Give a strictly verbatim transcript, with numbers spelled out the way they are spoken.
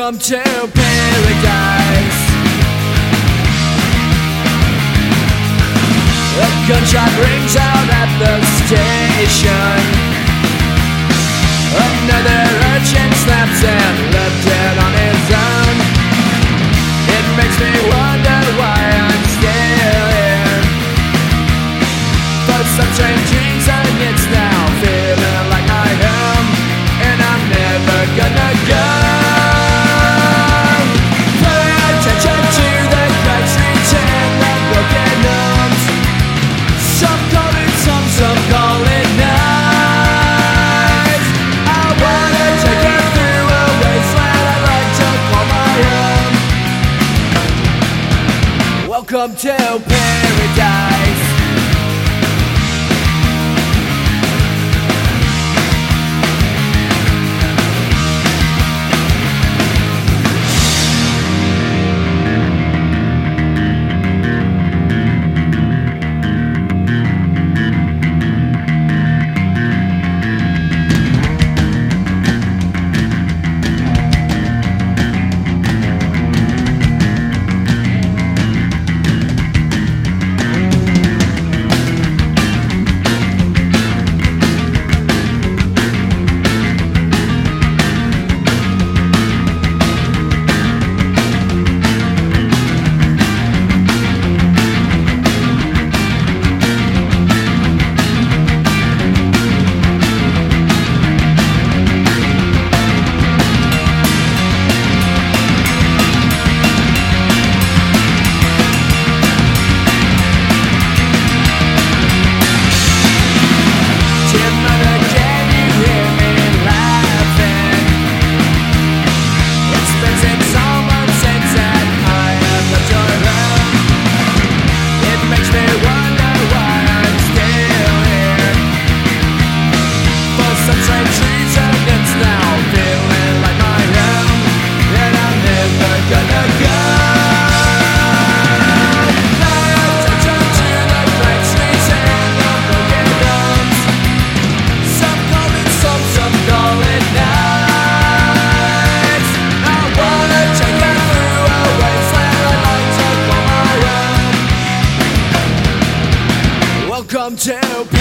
Welcome to paradise. A gunshot rings out at the station. Another urchin snaps and left dead on his own. It makes me wonder why I'm still here. For some strange reason it's now feeling like my home, and I'm never gonna go. Pay attention to the crowd streets and the broken homes. Some call it some, some call it nice. I wanna take you through a wasteland I'd like to call my own. Welcome to paradise. Welcome to